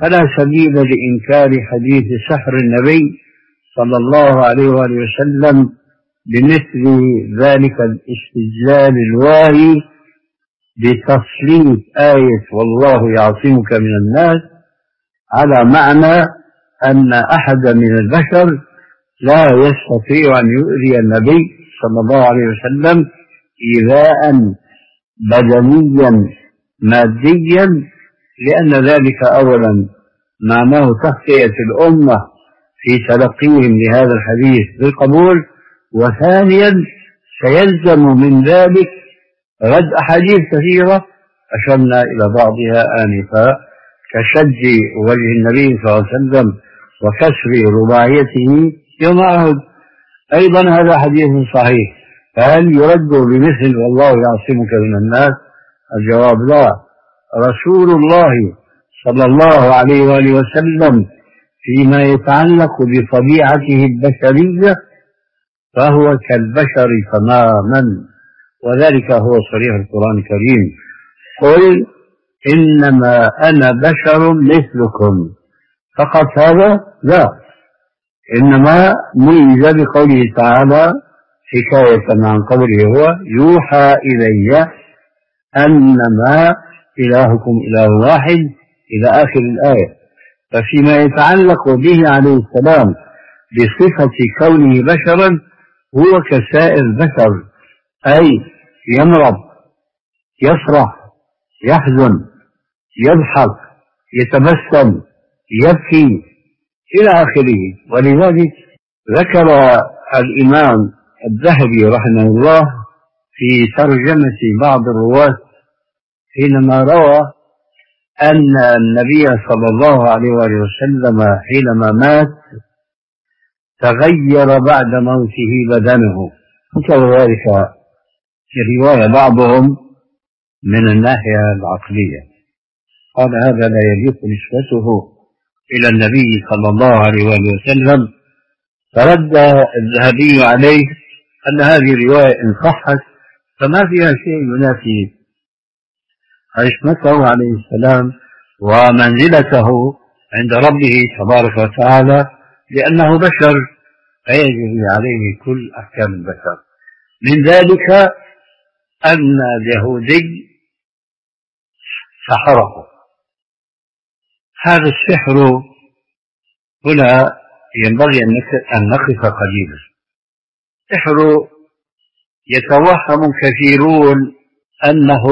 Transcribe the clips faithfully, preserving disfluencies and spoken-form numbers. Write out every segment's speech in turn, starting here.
فلا سبيل لإنكار حديث سحر النبي صلى الله عليه وآله وسلم بمثل ذلك الاستدلال الواهي بتسليط آية والله يعصمك من الناس على معنى أن أحد من البشر لا يستطيع أن يؤذي النبي صلى الله عليه وسلم إيذاء بدنيا ماديا، لأن ذلك أولا معناه تخطئة الأمة في تلقيهم لهذا الحديث بالقبول، وثانيا سيلزم من ذلك رد أحاديث كثيرة أشرنا إلى بعضها آنفا كشد وجه النبي صلى الله عليه وسلم وكسر رباعيته يوم أحد. أيضا هذا حديث صحيح، فهل يرد بمثل والله يعصمك من الناس؟ الجواب لا. رسول الله صلى الله عليه وآله وسلم فيما يتعلق بطبيعته البشرية فهو كالبشر تماما، وذلك هو صريح القرآن الكريم: قل إنما أنا بشر مثلكم. فقط هذا؟ لا، إنما ميز بقوله تعالى حكاية عن قوله هو يوحى إلي أنما إلهكم إله واحد إلى آخر الآية. ففيما يتعلق به عليه السلام بصفة كونه بشرا هو كسائر البشر، أي يمرض، يفرح، يحزن، يضحك، يتبسم، يبكي إلى آخره. ولذلك ذكر الإمام الذهبي رحمه الله في ترجمة بعض الرواة حينما روى أن النبي صلى الله عليه وآله وسلم حينما مات تغير بعد موته بدنه، ذكر ذلك في رواية بعضهم من الناحية العقلية، قال هذا لا يليق نسبته إلى النبي صلى الله عليه وآله وسلم. فرد الذهبي عليه أن هذه الرواية إن صحت فما فيها شيء ينافي عصمته عليه السلام ومنزلته عند ربه تبارك وتعالى، لأنه بشر فيجري عليه كل أحكام البشر. من ذلك أن اليهودي سحره. هذا السحر هنا ينبغي أن نقف قليلا. السحر يتوهم كثيرون أنه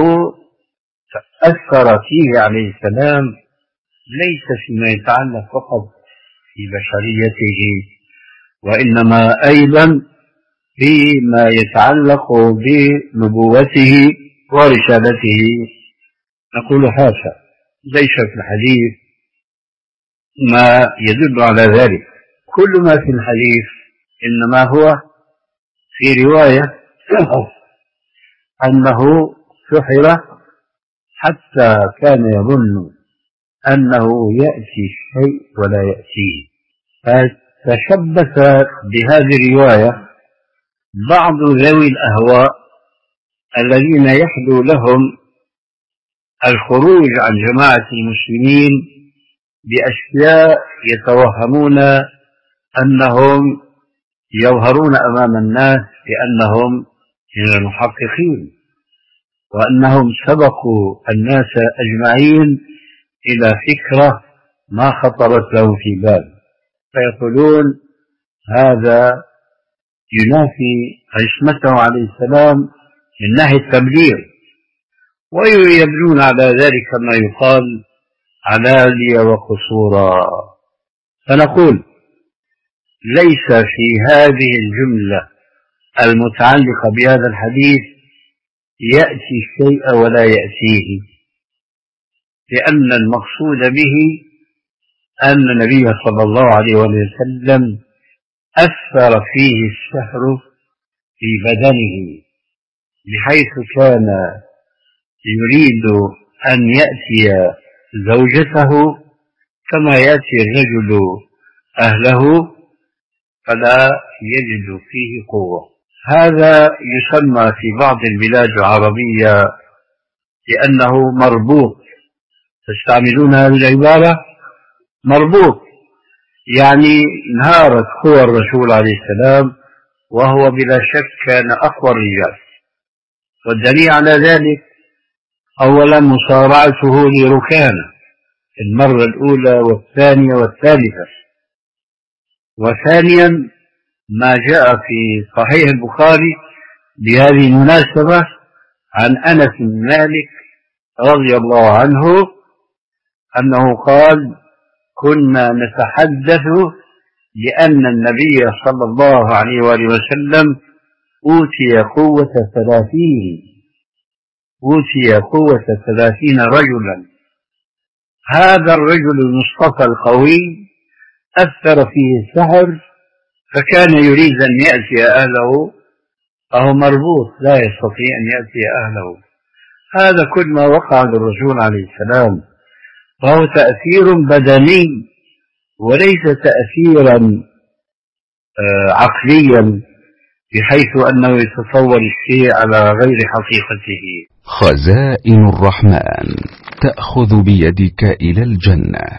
أثر فيه عليه السلام ليس فيما يتعلق فقط في بشريته، وإنما أيضا فيما يتعلق بنبوته ورسالته. نقول حاشا، ليس في الحديث ما يدل على ذلك. كل ما في الحديث إنما هو في رواية أنه سحر حتى كان يظن أنه يأتي الشيء ولا يأتيه، فتشبث بهذه الرواية بعض ذوي الأهواء الذين يحدو لهم الخروج عن جماعة المسلمين بأشياء يتوهمون أنهم يظهرون أمام الناس بأنهم من المحققين، وأنهم سبقوا الناس أجمعين إلى فكرة ما خطرت لهم في بال، فيقولون هذا ينافي عصمته عليه السلام من ناحية التبليغ، ويبنون على ذلك ما يقال علالي وقصورا. فنقول ليس في هذه الجملة المتعلقة بهذا الحديث يأتي الشيء ولا يأتيه، لأن المقصود به أن النبي صلى الله عليه وسلم أثر فيه السحر في بدنه، بحيث كان يريد أن يأتي زوجته كما يأتي الرجل أهله فلا يجد فيه قوة. هذا يسمى في بعض البلاد العربية لأنه مربوط، تستعملون هذه العبارة مربوط، يعني انهارت قوى الرسول عليه السلام، وهو بلا شك كان أقوى الرجال. والدليل على ذلك أولا مصارعته لركانة في المرة الأولى والثانية والثالثة، وثانيا ما جاء في صحيح البخاري بهذه المناسبة عن أنس بن مالك رضي الله عنه أنه قال: كنا نتحدث لأن النبي صلى الله عليه وآله وسلم أوتي قوة ثلاثين أوتي قوة ثلاثين رجلا. هذا الرجل المصطفى القوي أثر فيه السحر، فكان يريد أن يأتي أهله، فهو مربوط لا يستطيع أن يأتي أهله. هذا كل ما وقع للرسول عليه السلام، فهو تأثير بدني وليس تأثيرا عقليا بحيث أنه يتصور الشيء على غير حقيقته. خزائن الرحمن تأخذ بيدك إلى الجنة.